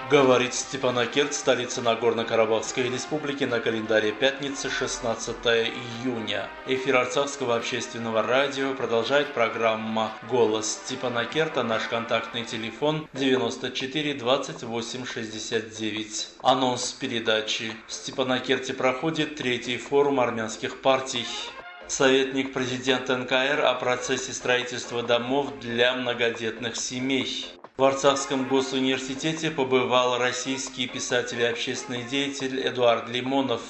Говорит Степанакерт, столица Нагорно-Карабахской республики, на календаре пятница, 16 июня. Эфир Арцахского общественного радио продолжает программа «Голос Степанакерта». Наш контактный телефон 94 28 69. Анонс передачи. В Степанакерте проходит 3-й форум армянских партий. Советник президента НКР о процессе строительства домов для многодетных семей. В Арцахском госуниверситете побывал российский писатель и общественный деятель Эдуард Лимонов.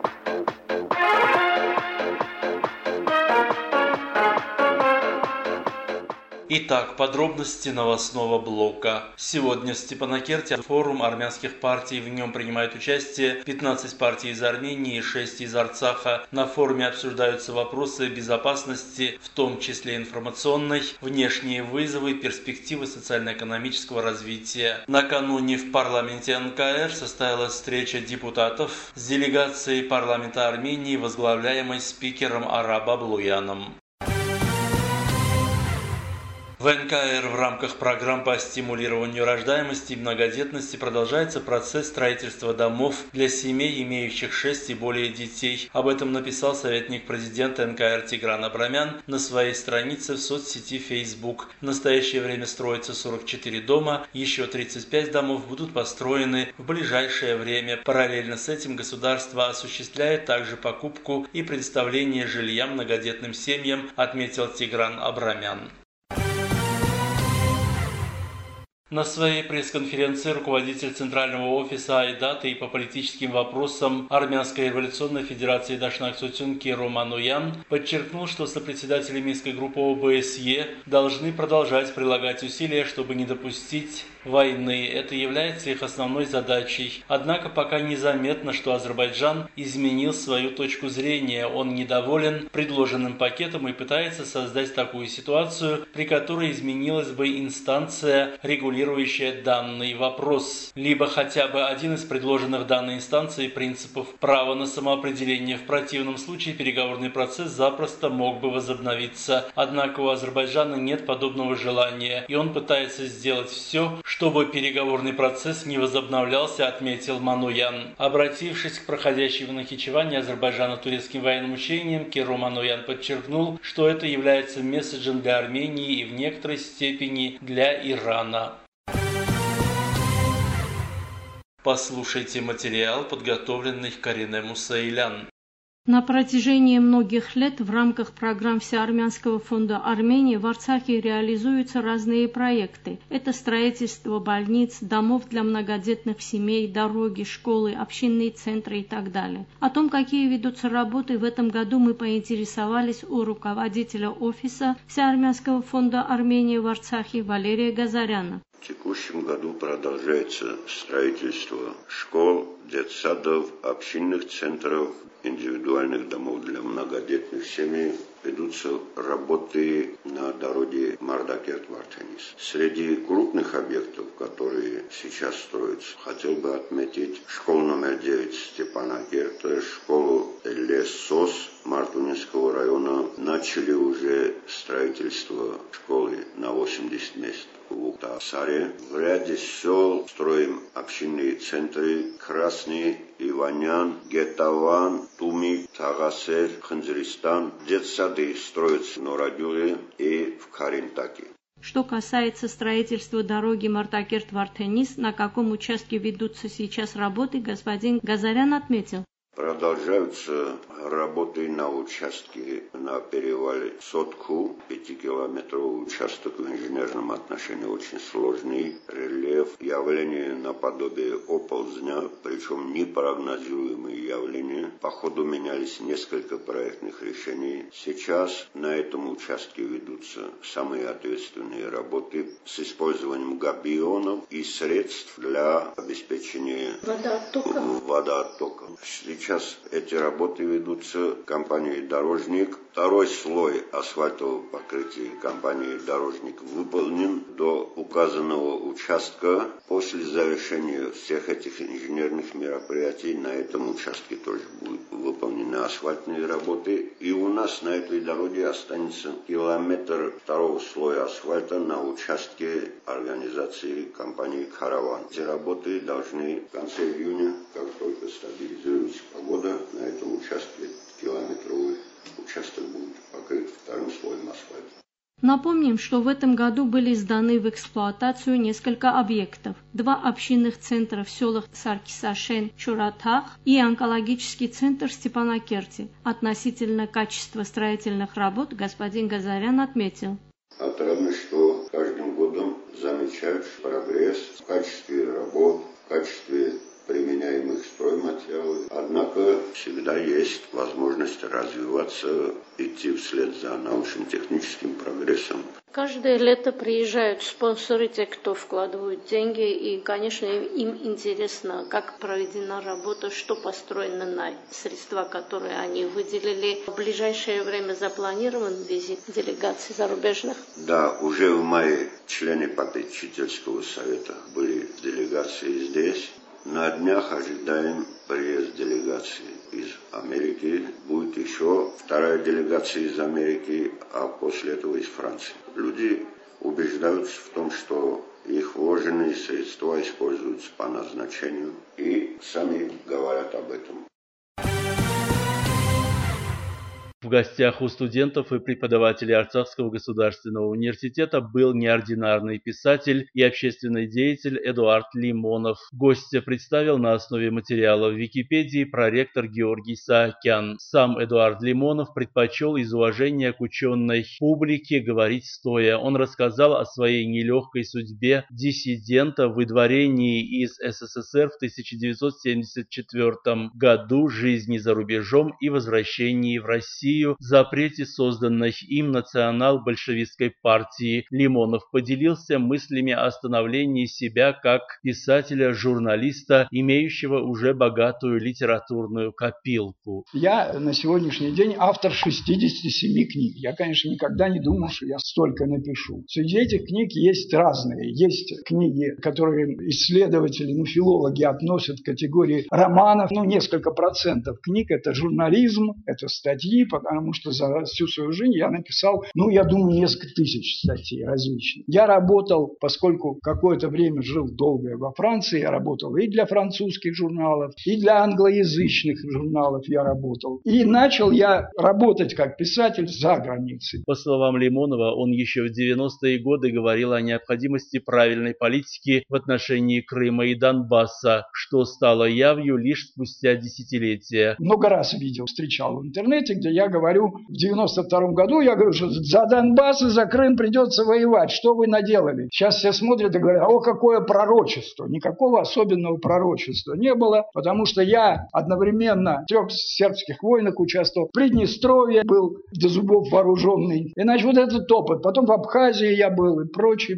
Итак, подробности новостного блока. Сегодня в Степанакерте форум армянских партий. В нем принимают участие 15 партий из Армении и 6 из Арцаха. На форуме обсуждаются вопросы безопасности, в том числе информационной, внешние вызовы, перспективы социально-экономического развития. Накануне в парламенте НКР состоялась встреча депутатов с делегацией парламента Армении, возглавляемой спикером Араб Аблуяном. В НКР в рамках программ по стимулированию рождаемости и многодетности продолжается процесс строительства домов для семей, имеющих 6 и более детей. Об этом написал советник президента НКР Тигран Абрамян на своей странице в соцсети Facebook. В настоящее время строится 44 дома, еще 35 домов будут построены в ближайшее время. Параллельно с этим государство осуществляет также покупку и предоставление жилья многодетным семьям, отметил Тигран Абрамян. На своей пресс-конференции руководитель Центрального офиса Айдата и по политическим вопросам Армянской революционной федерации Дашнак Сутюн Киру Мануян подчеркнул, что сопредседатели Минской группы ОБСЕ должны продолжать прилагать усилия, чтобы не допустить войны. Это является их основной задачей. Однако пока незаметно, что Азербайджан изменил свою точку зрения. Он недоволен предложенным пакетом и пытается создать такую ситуацию, при которой изменилась бы инстанция, регулирующая данный вопрос. Либо хотя бы один из предложенных данной инстанции принципов права на самоопределение. В противном случае переговорный процесс запросто мог бы возобновиться. Однако у Азербайджана нет подобного желания, и он пытается сделать все, чтобы переговорный процесс не возобновлялся, отметил Мануян. Обратившись к проходящей в Нахичеване Азербайджана турецким военным учениям, Киру Мануян подчеркнул, что это является месседжем для Армении и в некоторой степени для Ирана. Послушайте материал, подготовленный Карине Мусаилян. На протяжении многих лет в рамках программ Всеармянского фонда Армении в Арцахе реализуются разные проекты. Это строительство больниц, домов для многодетных семей, дороги, школы, общинные центры и так далее. О том, какие ведутся работы в этом году, мы поинтересовались у руководителя офиса Всеармянского фонда Армении в Арцахе Валерия Газаряна. В текущем году продолжается строительство школ, детсадов, общинных центров, индивидуальных домов для многодетных семей. Ведутся работы на дороге Мардакерт-Вартенис. Среди крупных объектов, которые сейчас строятся, хотел бы отметить школу номер 9 Степанакерта, школу Лес-Сос Мартунинского района. Начали уже строительство школы на 80 мест в Уктасаре. В ряде сел строим общинные центры Красный, Иванян, Гетаван, Тумик, Тагасер, Ханзеристан. Детсады строятся в Норадюре и в Каринтаке. Что касается строительства дороги Мартакерт-Вартенис, на каком участке ведутся сейчас работы, господин Газарян отметил. Продолжаются работы на участке на перевале Сотку, 5-километровый участок в инженерном отношении очень сложный, рельеф, явление наподобие оползня, причем непрогнозируемые явления. По ходу менялись несколько проектных решений. Сейчас на этом участке ведутся самые ответственные работы с использованием габионов и средств для обеспечения водооттока. Сейчас эти работы ведутся компанией «Дорожник». Второй слой асфальтового покрытия компанией «Дорожник» выполнен до указанного участка. После завершения всех этих инженерных мероприятий на этом участке тоже будет выполнена асфальтные работы. И у нас на этой дороге останется километр второго слоя асфальта на участке организации компании «Караван». Эти работы должны в конце июня, как только стабилизируется погода, на этом участке километровый участок будет покрыт вторым слоем асфальта. Напомним, что в этом году были сданы в эксплуатацию несколько объектов. 2 общинных центра в селах Саркисашен, Чуратах и онкологический центр Степанакерти. Относительно качества строительных работ господин Газарян отметил. Отрадно, что каждым годом замечают прогресс в качестве работ, в качестве применяемых стройматериалов. Однако всегда есть возможность развиваться, идти вслед за научно-техническим прогрессом. Каждое лето приезжают спонсоры, те, кто вкладывают деньги, и, конечно, им интересно, как проведена работа, что построено на средства, которые они выделили. В ближайшее время запланирован визит делегаций зарубежных? Да, уже в мае члены попечительского совета были делегации здесь. На днях ожидаем приезд делегации из Америки. Будет еще 2 делегация из Америки, а после этого из Франции. Люди убеждаются в том, что их вложенные средства используются по назначению, и сами говорят об этом. В гостях у студентов и преподавателей Арцахского государственного университета был неординарный писатель и общественный деятель Эдуард Лимонов. Гостя представил на основе материала в Википедии проректор Георгий Саакян. Сам Эдуард Лимонов предпочел из уважения к ученой публике говорить стоя. Он рассказал о своей нелегкой судьбе диссидента в выдворении из СССР в 1974 году, жизни за рубежом и возвращении в Россию, запрете созданной им национал-большевистской партии. Лимонов поделился мыслями о становлении себя как писателя-журналиста, имеющего уже богатую литературную копилку. Я на сегодняшний день автор 67 книг. Я, конечно, никогда не думал, что я столько напишу. Среди этих книг есть разные. Есть книги, которые исследователи, филологи относят к категории романов. Несколько процентов книг – это журнализм, это статьи, потому что за всю свою жизнь я написал, я думаю, несколько тысяч статей различных. Я работал, поскольку какое-то время жил долгое во Франции, я работал и для французских журналов, и для англоязычных журналов я работал. И начал я работать как писатель за границей. По словам Лимонова, он еще в 90-е годы говорил о необходимости правильной политики в отношении Крыма и Донбасса, что стало явью лишь спустя десятилетия. Много раз видел, встречал в интернете, где я говорю, в 92-м году, я говорю, что за Донбасс и за Крым придется воевать. Что вы наделали? Сейчас все смотрят и говорят, какое пророчество. Никакого особенного пророчества не было, потому что я одновременно в 3 сербских войнах участвовал, в Приднестровье был до зубов вооруженный. Иначе вот этот опыт. Потом в Абхазии я был и прочее.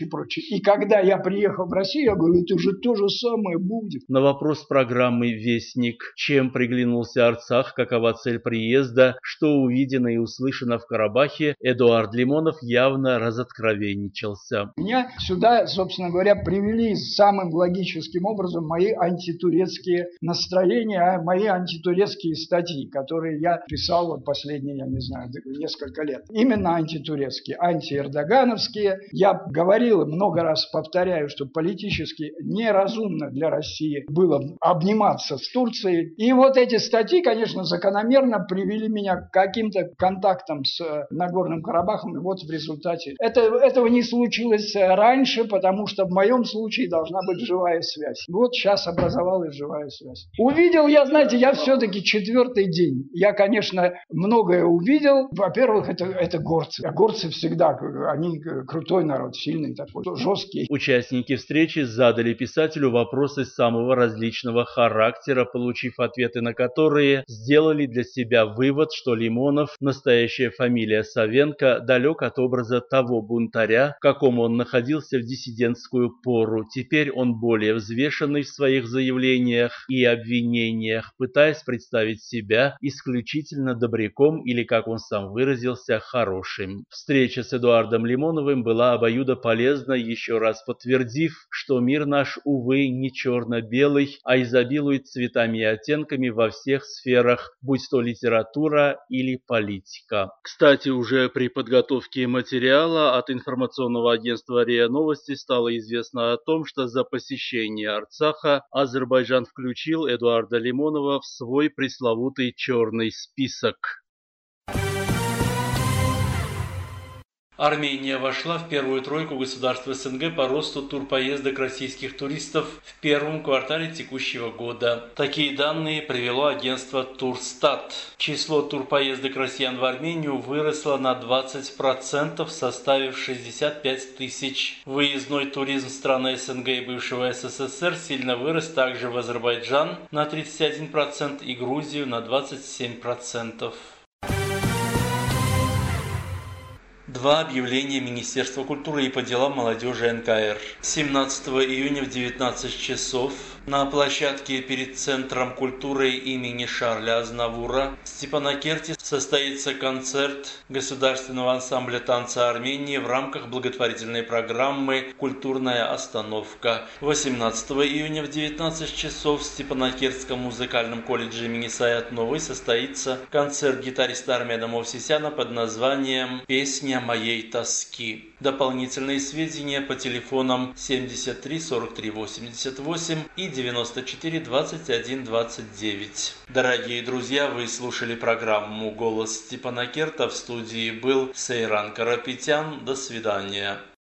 И когда я приехал в Россию, я говорю, это уже то же самое будет. На вопрос программы «Вестник», чем приглянулся Арцах, какова цель приезда, что увидено и услышано в Карабахе, Эдуард Лимонов явно разоткровенничался. Меня сюда, собственно говоря, привели самым логическим образом мои антитурецкие настроения, мои антитурецкие статьи, которые я писал последние, несколько лет. Именно антитурецкие, антиэрдогановские. Я говорил, много раз повторяю, что политически неразумно для России было обниматься с Турцией. И вот эти статьи, конечно, закономерно привели меня к каким-то контактам с Нагорным Карабахом. И вот в результате этого не случилось раньше, потому что в моем случае должна быть живая связь. Вот сейчас образовалась живая связь. Увидел я, я все-таки 4-й день. Я, конечно, многое увидел. Во-первых, это горцы. А горцы всегда, они крутой народ, сильный такой, жесткий. Участники встречи задали писателю вопросы самого различного характера, получив ответы на которые, сделали для себя вывод, что что Лимонов, настоящая фамилия Савенко, далек от образа того бунтаря, в каком он находился в диссидентскую пору. Теперь он более взвешенный в своих заявлениях и обвинениях, пытаясь представить себя исключительно добряком или, как он сам выразился, хорошим. Встреча с Эдуардом Лимоновым была обоюдополезна, еще раз подтвердив, что мир наш, увы, не черно-белый, а изобилует цветами и оттенками во всех сферах, будь то литература или политика. Кстати, уже при подготовке материала от информационного агентства РИА Новости стало известно о том, что за посещение Арцаха Азербайджан включил Эдуарда Лимонова в свой пресловутый черный список. Армения вошла в первую тройку государств СНГ по росту турпоездок российских туристов в первом квартале текущего года. Такие данные привело агентство Турстат. Число турпоездок россиян в Армению выросло на 20%, составив 65 тысяч. Выездной туризм стран СНГ и бывшего СССР сильно вырос также в Азербайджан на 31% и Грузию на 27%. Два объявления Министерства культуры и по делам молодежи НКР. 17 июня в 19 часов на площадке перед Центром культуры имени Шарля Азнавура в Степанакерте состоится концерт Государственного ансамбля танца Армении в рамках благотворительной программы «Культурная остановка». 18 июня в 19 часов в Степанакертском музыкальном колледже имени Саят Новый состоится концерт гитариста Армена Мовсисяна под названием «Песня моей тоски». Дополнительные сведения по телефонам 73 43 88 и 94 21 29. Дорогие друзья, вы слушали программу «Голос Степанакерта». В студии был Сейран Карапетян. До свидания.